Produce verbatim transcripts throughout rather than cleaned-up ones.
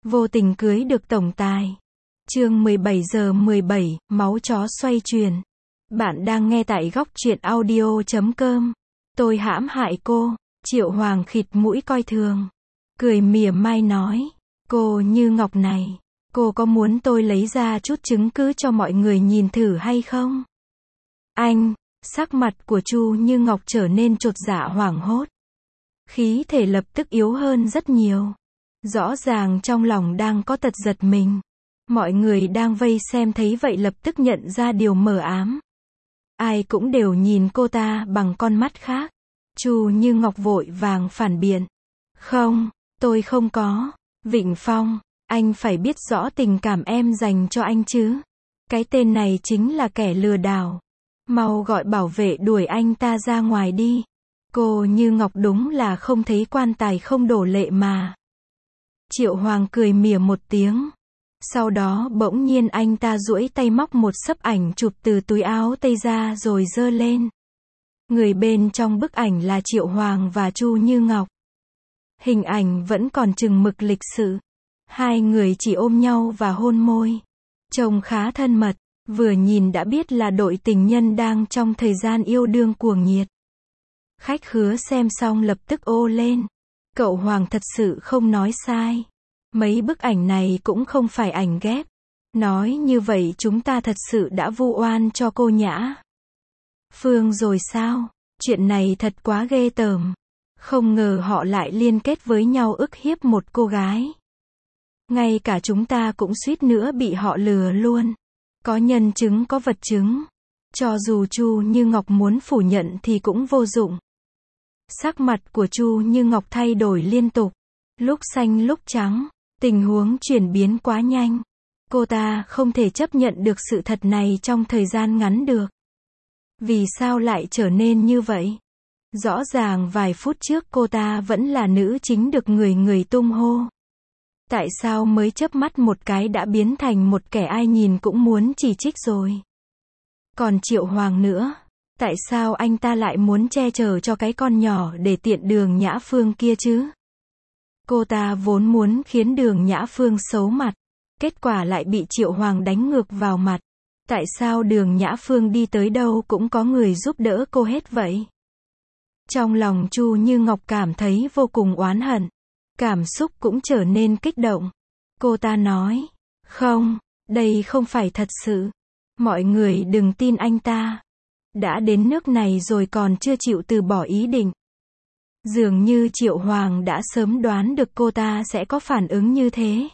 Vô tình cưới được tổng tài. Chương mười bảy giờ mười bảy, máu chó xoay chuyển. Bạn đang nghe tại góc truyện audio chấm com. Tôi hãm hại cô. Triệu Hoàng khịt mũi coi thường. Cười mỉa mai nói. Cô Như Ngọc này. Cô có muốn tôi lấy ra chút chứng cứ cho mọi người nhìn thử hay không? Anh. Sắc mặt của Chu Như Ngọc trở nên chột dạ hoảng hốt. Khí thể lập tức yếu hơn rất nhiều. Rõ ràng trong lòng đang có tật giật mình. Mọi người đang vây xem thấy vậy lập tức nhận ra điều mờ ám. Ai cũng đều nhìn cô ta bằng con mắt khác. Chu Như Ngọc vội vàng phản biện. Không, tôi không có. Vịnh Phong, anh phải biết rõ tình cảm em dành cho anh chứ. Cái tên này chính là kẻ lừa đảo. Mau gọi bảo vệ đuổi anh ta ra ngoài đi. Cô Như Ngọc đúng là không thấy quan tài không đổ lệ mà. Triệu Hoàng cười mỉa một tiếng. Sau đó bỗng nhiên anh ta duỗi tay móc một xấp ảnh chụp từ túi áo tây ra rồi giơ lên. Người bên trong bức ảnh là Triệu Hoàng và Chu Như Ngọc. Hình ảnh vẫn còn chừng mực lịch sự. Hai người chỉ ôm nhau và hôn môi. Trông khá thân mật, vừa nhìn đã biết là đội tình nhân đang trong thời gian yêu đương cuồng nhiệt. Khách khứa xem xong lập tức ô lên. Cậu Hoàng thật sự không nói sai. Mấy bức ảnh này cũng không phải ảnh ghép. Nói như vậy chúng ta thật sự đã vu oan cho cô Nhã Phương rồi sao? Chuyện này thật quá ghê tởm. Không ngờ họ lại liên kết với nhau ức hiếp một cô gái. Ngay cả chúng ta cũng suýt nữa bị họ lừa luôn. Có nhân chứng có vật chứng. Cho dù Chu Như Ngọc muốn phủ nhận thì cũng vô dụng. Sắc mặt của Chu Như Ngọc thay đổi liên tục. Lúc xanh lúc trắng. Tình huống chuyển biến quá nhanh. Cô ta không thể chấp nhận được sự thật này trong thời gian ngắn được. Vì sao lại trở nên như vậy? Rõ ràng vài phút trước cô ta vẫn là nữ chính được người người tung hô. Tại sao mới chớp mắt một cái đã biến thành một kẻ ai nhìn cũng muốn chỉ trích rồi? Còn Triệu Hoàng nữa, tại sao anh ta lại muốn che chở cho cái con nhỏ để tiện Đường Nhã Phương kia chứ? Cô ta vốn muốn khiến Đường Nhã Phương xấu mặt, kết quả lại bị Triệu Hoàng đánh ngược vào mặt. Tại sao Đường Nhã Phương đi tới đâu cũng có người giúp đỡ cô hết vậy? Trong lòng Chu Như Ngọc cảm thấy vô cùng oán hận. Cảm xúc cũng trở nên kích động. Cô ta nói, không, đây không phải thật sự. Mọi người đừng tin anh ta. Đã đến nước này rồi còn chưa chịu từ bỏ ý định. Dường như Triệu Hoàng đã sớm đoán được cô ta sẽ có phản ứng như thế.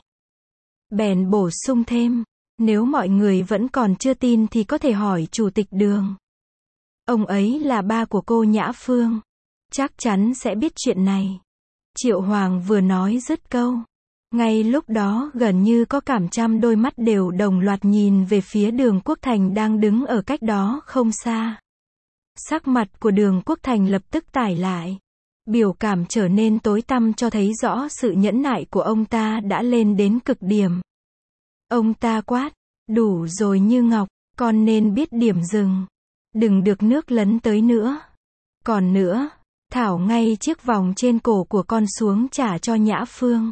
Bèn bổ sung thêm, nếu mọi người vẫn còn chưa tin thì có thể hỏi Chủ tịch Đường. Ông ấy là ba của cô Nhã Phương. Chắc chắn sẽ biết chuyện này. Triệu Hoàng vừa nói dứt câu. Ngay lúc đó gần như có cảm trăm đôi mắt đều đồng loạt nhìn về phía Đường Quốc Thành đang đứng ở cách đó không xa. Sắc mặt của Đường Quốc Thành lập tức tải lại. Biểu cảm trở nên tối tăm cho thấy rõ sự nhẫn nại của ông ta đã lên đến cực điểm. Ông ta quát, đủ rồi Như Ngọc, con nên biết điểm dừng. Đừng được nước lấn tới nữa. Còn nữa, thảo ngay chiếc vòng trên cổ của con xuống trả cho Nhã Phương.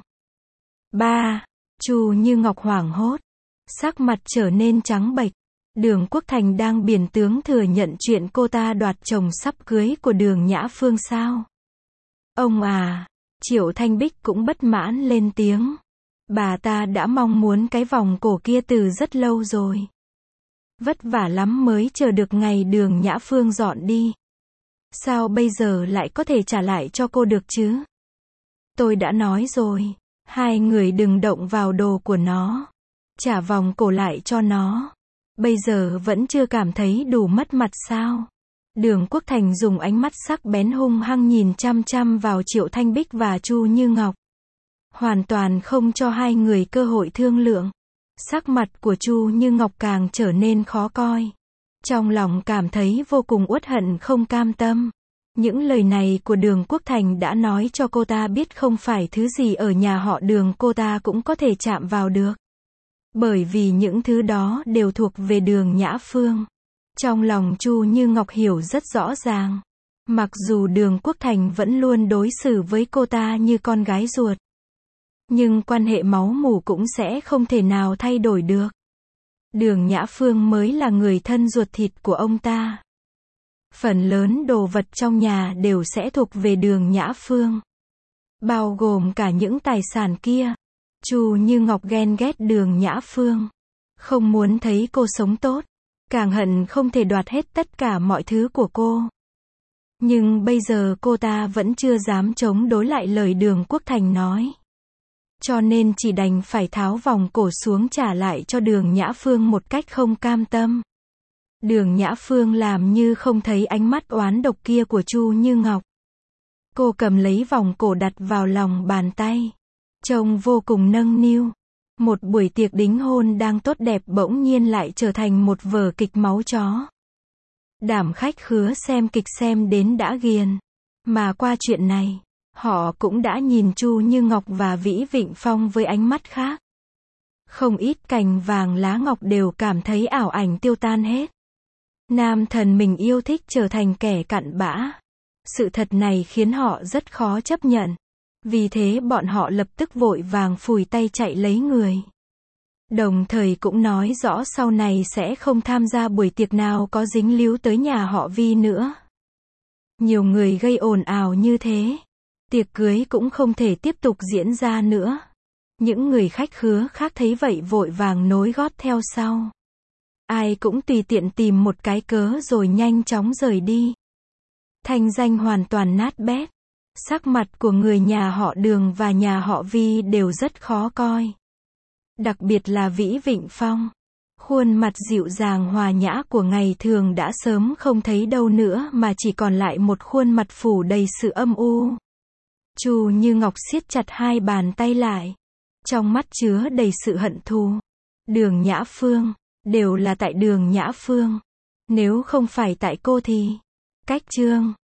Ba. Chu Như Ngọc hoảng hốt. Sắc mặt trở nên trắng bệch. Đường Quốc Thành đang biển tướng thừa nhận chuyện cô ta đoạt chồng sắp cưới của Đường Nhã Phương sao? Ông à, Triệu Thanh Bích cũng bất mãn lên tiếng. Bà ta đã mong muốn cái vòng cổ kia từ rất lâu rồi. Vất vả lắm mới chờ được ngày Đường Nhã Phương dọn đi. Sao bây giờ lại có thể trả lại cho cô được chứ? Tôi đã nói rồi, hai người đừng động vào đồ của nó. Trả vòng cổ lại cho nó. Bây giờ vẫn chưa cảm thấy đủ mất mặt sao? Đường Quốc Thành dùng ánh mắt sắc bén hung hăng nhìn chăm chăm vào Triệu Thanh Bích và Chu Như Ngọc. Hoàn toàn không cho hai người cơ hội thương lượng. Sắc mặt của Chu Như Ngọc càng trở nên khó coi. Trong lòng cảm thấy vô cùng uất hận không cam tâm. Những lời này của Đường Quốc Thành đã nói cho cô ta biết không phải thứ gì ở nhà họ Đường cô ta cũng có thể chạm vào được. Bởi vì những thứ đó đều thuộc về Đường Nhã Phương. Trong lòng Chu Như Ngọc hiểu rất rõ ràng. Mặc dù Đường Quốc Thành vẫn luôn đối xử với cô ta như con gái ruột. Nhưng quan hệ máu mủ cũng sẽ không thể nào thay đổi được. Đường Nhã Phương mới là người thân ruột thịt của ông ta. Phần lớn đồ vật trong nhà đều sẽ thuộc về Đường Nhã Phương. Bao gồm cả những tài sản kia. Chu Như Ngọc ghen ghét Đường Nhã Phương. Không muốn thấy cô sống tốt. Càng hận không thể đoạt hết tất cả mọi thứ của cô. Nhưng bây giờ cô ta vẫn chưa dám chống đối lại lời Đường Quốc Thành nói. Cho nên chỉ đành phải tháo vòng cổ xuống trả lại cho Đường Nhã Phương một cách không cam tâm. Đường Nhã Phương làm như không thấy ánh mắt oán độc kia của Chu Như Ngọc. Cô cầm lấy vòng cổ đặt vào lòng bàn tay. Trông vô cùng nâng niu. Một buổi tiệc đính hôn đang tốt đẹp bỗng nhiên lại trở thành một vở kịch máu chó. Đảm khách khứa xem kịch xem đến đã ghiền. Mà qua chuyện này, họ cũng đã nhìn Chu Như Ngọc và Vĩ Vịnh Phong với ánh mắt khác. Không ít cành vàng lá ngọc đều cảm thấy ảo ảnh tiêu tan hết. Nam thần mình yêu thích trở thành kẻ cặn bã. Sự thật này khiến họ rất khó chấp nhận. Vì thế bọn họ lập tức vội vàng phủi tay chạy lấy người. Đồng thời cũng nói rõ sau này sẽ không tham gia buổi tiệc nào có dính líu tới nhà họ Vi nữa. Nhiều người gây ồn ào như thế. Tiệc cưới cũng không thể tiếp tục diễn ra nữa. Những người khách khứa khác thấy vậy vội vàng nối gót theo sau. Ai cũng tùy tiện tìm một cái cớ rồi nhanh chóng rời đi. Thanh danh hoàn toàn nát bét. Sắc mặt của người nhà họ Đường và nhà họ Vi đều rất khó coi. Đặc biệt là Vĩ Vịnh Phong. Khuôn mặt dịu dàng hòa nhã của ngày thường đã sớm không thấy đâu nữa mà chỉ còn lại một khuôn mặt phủ đầy sự âm u. Chu Như Ngọc siết chặt hai bàn tay lại. Trong mắt chứa đầy sự hận thù. Đường Nhã Phương. Đều là tại Đường Nhã Phương. Nếu không phải tại cô thì. Cách Trương.